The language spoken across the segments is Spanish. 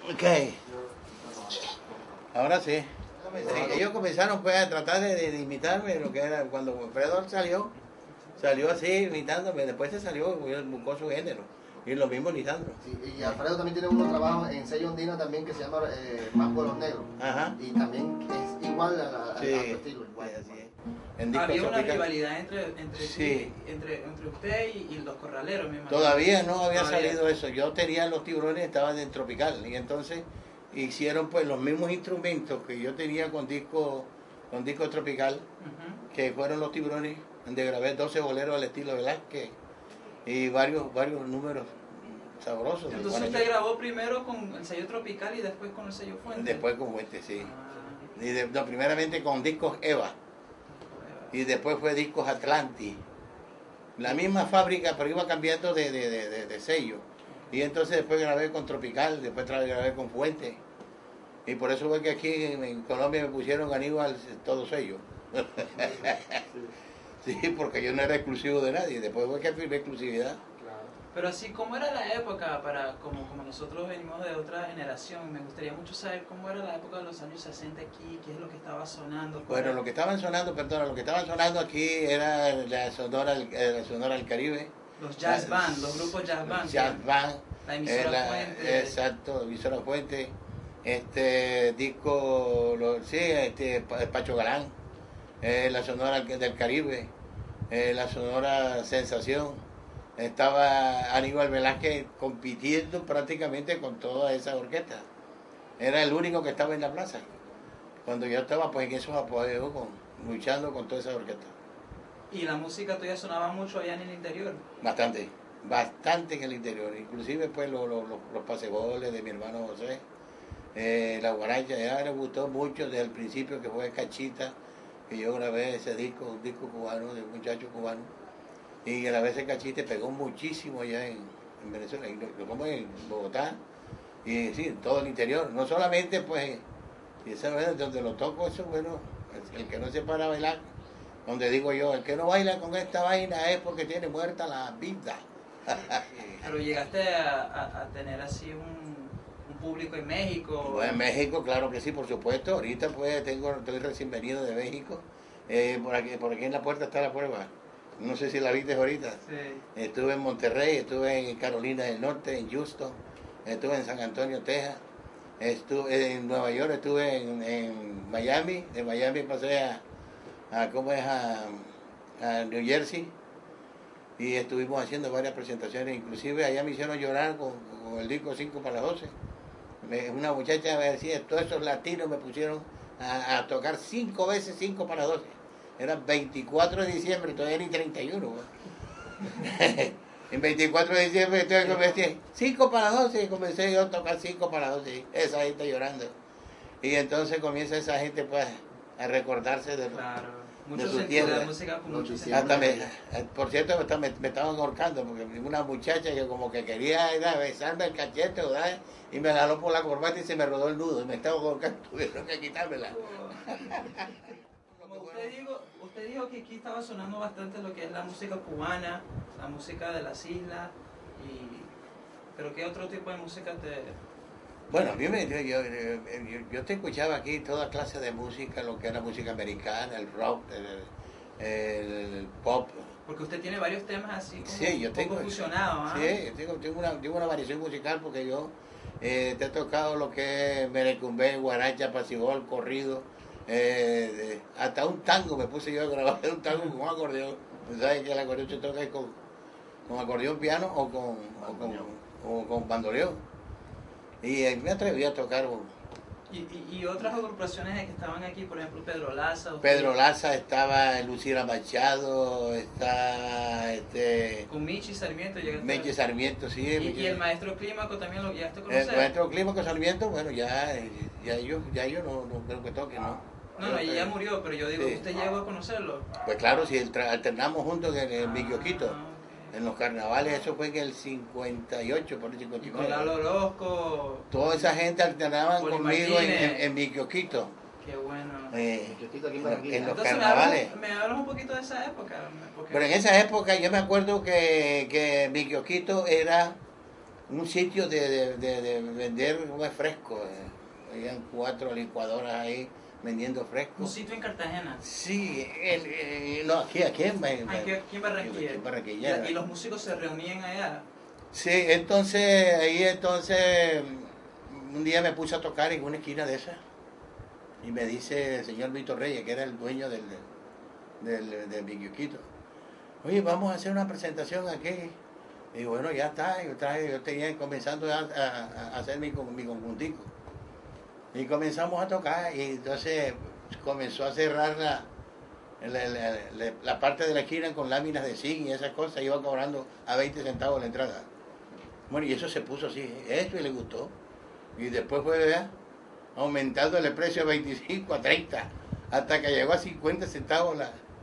Ok, ahora sí. Ellos comenzaron pues a tratar de imitarme lo que era cuando Fredo salió así imitándome, después se salió, buscó su género. Y lo mismo Lisandro. Sí, y Alfredo también tiene unos trabajos en sello Andina también que se llama Mambo de los Negros. Ajá. Y también es igual a Sí. tu estilo. Igual, Sí, así igual. es. Había una rivalidad entre Sí. usted y los corraleros, me imagino. Todavía no había salido eso. Yo tenía los tiburones, estaban en Tropical. Y entonces hicieron pues los mismos instrumentos que yo tenía con disco Tropical, que fueron los tiburones, donde grabé 12 boleros al estilo Velázquez y varios números sabrosos. Entonces usted grabó primero con el sello Tropical y después con el sello Fuente. Después con Fuente, sí. No, primeramente con discos Eva. Y después fue discos Atlantis. La misma fábrica, pero iba cambiando de sello. Y entonces después grabé con Tropical, después grabé con Fuente. Y por eso fue que aquí en Colombia me pusieron Aníbal todo sello. Sí, porque yo no era exclusivo de nadie. Después fue que firmé exclusividad. Pero así, ¿cómo era la época como nosotros venimos de otra generación? Me gustaría mucho saber cómo era la época de los años 60 aquí, qué es lo que estaba sonando. Bueno, lo que estaban sonando aquí era la Sonora del Caribe. Los jazz band, los grupos jazz band. Jazz band. La emisora Fuente. Exacto, emisora Fuente. Disco, Pacho Galán. La Sonora del Caribe. La Sonora Sensación. Estaba Aníbal Velázquez compitiendo prácticamente con toda esa orquesta. Era el único que estaba en la plaza. Cuando yo estaba pues en esos apoyos, luchando con toda esa orquesta. ¿Y la música tuya sonaba mucho allá en el interior? Bastante en el interior. Inclusive pues los paseboles de mi hermano José, la guaracha, ya le gustó mucho desde el principio, que fue Cachita, que yo grabé ese disco, un disco cubano, de un muchacho cubano. Y a la vez el Cachite pegó muchísimo allá en Venezuela, y lo como en Bogotá, y sí, en todo el interior, no solamente pues, y esa vez donde lo toco, eso bueno, el que no se para a bailar, donde digo yo, el que no baila con esta vaina es porque tiene muerta la vida. Pero llegaste a tener así un público en México. Bueno, en México, claro que sí, por supuesto, ahorita pues estoy recién venido de México, por aquí en la puerta está la prueba. No sé si la viste ahorita. Sí. Estuve en Monterrey, estuve en Carolina del Norte, en Houston, estuve en San Antonio, Texas, estuve en Nueva York, estuve en Miami, de Miami pasé a New Jersey y estuvimos haciendo varias presentaciones, inclusive allá me hicieron llorar con el disco 5 para las 12. Una muchacha me decía, todos esos latinos me pusieron a tocar 5 veces 5 para 12. Era 24 de diciembre, todavía ni 31. En 24 de diciembre entonces comencé 5 para 12 y comencé yo a tocar 5 para 12. Esa gente llorando. Y entonces comienza esa gente pues a recordarse de, claro. de su tierra. La música con mucho Hasta por cierto me estaban ahorcando porque una muchacha que como que quería ir a besarme el cachete, ¿verdad? Y me jaló por la corbata y se me rodó el nudo y me estaba ahorcando, tuvieron que quitármela. Usted dijo que aquí estaba sonando bastante lo que es la música cubana, la música de las islas, pero ¿qué otro tipo de música te...? Bueno, yo te escuchaba aquí toda clase de música, lo que era música americana, el rock, el pop. Porque usted tiene varios temas así como sí, yo tengo, fusionados, ¿eh? Sí, tengo una variación musical porque yo te he tocado lo que es merecumbé, guaracha, pasibol, corrido. Hasta un tango me puse yo a grabar un tango con acordeón. ¿Sabes que el acordeón se toca con acordeón piano o con bandoneón? Y me atreví a tocar. Y otras agrupaciones que estaban aquí, por ejemplo Pedro Laza. Pedro Laza, estaba Lucila Machado, está con Michi Sarmiento llegaste. Michi Sarmiento, sí. Y el maestro Clímaco también lo llegaste a conocer. El maestro Clímaco Sarmiento, bueno, ya yo no creo que toque, ¿no? No, ella ya murió, pero yo digo, sí. ¿Usted llegó a conocerlo? Pues claro, si alternamos juntos en el Miquioquito, en los carnavales, eso fue en el 58, por el 59. Y con Lalo Orozco. Toda esa gente alternaban conmigo en Miquioquito. Qué bueno. En los carnavales. Me hablas un poquito de esa época. Pero en esa época yo me acuerdo que Miquioquito era un sitio de vender fresco. Habían 4 licuadoras ahí vendiendo fresco. ¿Un sitio en Cartagena? Sí, no, aquí Aquí en Barranquilla. en Barranquilla. ¿Y los músicos se reunían allá? Sí, entonces, un día me puse a tocar en una esquina de esa y me dice el señor Víctor Reyes, que era el dueño del mi kiosquito, oye, vamos a hacer una presentación aquí. Y digo, bueno, ya está, yo tenía comenzando a hacer mi conjuntico. Y comenzamos a tocar y entonces comenzó a cerrar la parte de la esquina con láminas de zinc y esas cosas, iba cobrando a 20 centavos la entrada. Bueno, y eso se puso así, esto y le gustó. Y después fue, ¿verdad?, aumentando el precio de 25 a 30, hasta que llegó a 50 centavos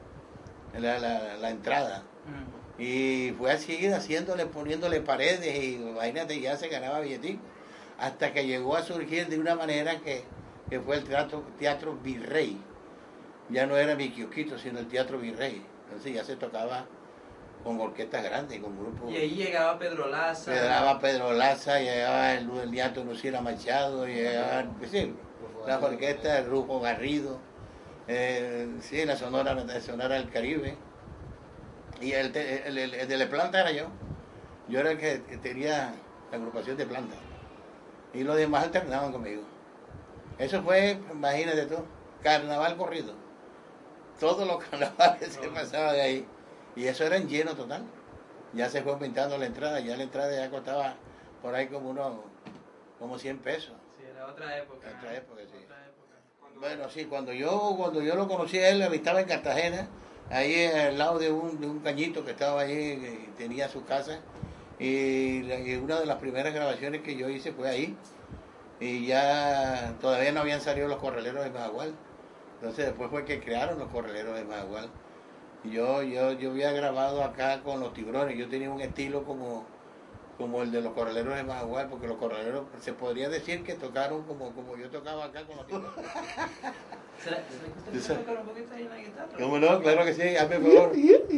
la entrada. Y fue así, poniéndole paredes y imagínate, ya se ganaba billetico. Hasta que llegó a surgir de una manera que fue el teatro Virrey. Ya no era mi kiosquito, sino el Teatro Virrey. Entonces ya se tocaba con orquestas grandes, con grupos. Y ahí llegaba Pedro Laza. Llegaba el nieto Lucila Machado, llegaba, sí, las orquestas de Rufo Garrido, sí, la Sonora del Caribe. Y el de la planta era yo. Yo era el que tenía la agrupación de planta. Y los demás alternaban conmigo. Eso fue, imagínate tú, carnaval corrido. Todos los carnavales se pasaban de ahí. Y eso era en lleno total. Ya se fue aumentando la entrada. Ya la entrada ya costaba por ahí como 100 pesos. Sí, era otra época. Otra época, sí. Bueno, sí, cuando yo lo conocí a él estaba en Cartagena, ahí al lado de un cañito que estaba ahí, que tenía su casa. Y una de las primeras grabaciones que yo hice fue ahí. Y ya todavía no habían salido los Corraleros de Majagual. Entonces después fue que crearon los Corraleros de Majagual. Y yo había grabado acá con los Tiburones. Yo tenía un estilo como el de los Corraleros de Majagual, porque los Corraleros se podría decir que tocaron como yo tocaba acá con los Tiburones. ¿Será que usted puede tocar un poquito ahí en la guitarra? ¿Cómo no? Claro que sí, hazme favor.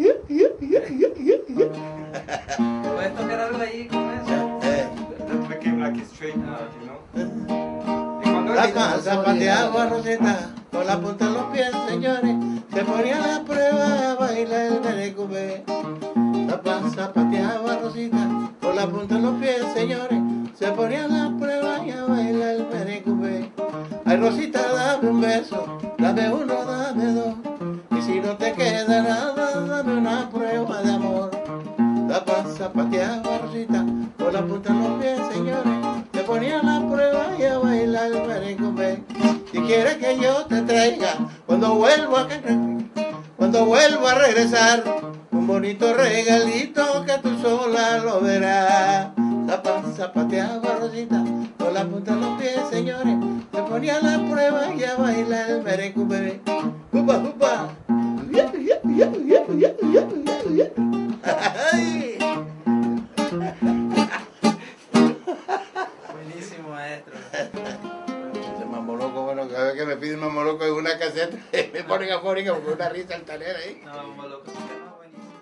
¿Puedes tocar algo ahí con eso? That became like a straight out, you know? La panza pateaba Rosita, con la punta de los pies, señores, se ponía a la prueba a bailar el merecumbe. La panza pateaba Rosita, con la punta de los pies, señores, se ponía a la prueba y a bailar el merecumbe. Ay, Rosita, dame un beso, dame uno, dame dos, y si no te queda nada, dame una prueba de amor. La panza pateaba Rosita, con la punta de los pies, señores, se ponía la prueba y a bailar el merengue. Si quieres que yo te traiga, cuando vuelva a regresar, un bonito regalito que tú sola lo verás. La panza pateaba Rosita, con la punta de los pies, señores, se ponía la prueba y a bailar el merengue. ¡Upa, upa! Buenísimo, maestro. Ese mambo loco, bueno, cada vez que me piden mambo loco en una caseta, me ponen afónica porque una risa altanera ahí. No, vamos loco, sí que más buenísimo.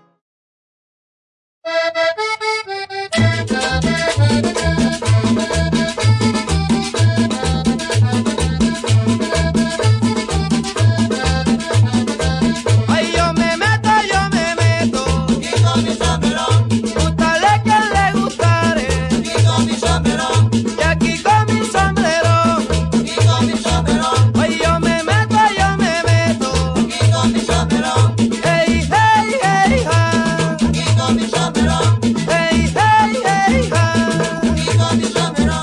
Ay, yo me meto, y con mi sombrerón, gustale que le gustare, y con mi sombrerón, y aquí con mi sombrerón, y con mi sombrerón. Ay, yo me meto, y con mi sombrerón, hey, hey, hey, ha, y con mi sombrerón, hey, hey, hey, ha, y con mi sombrerón.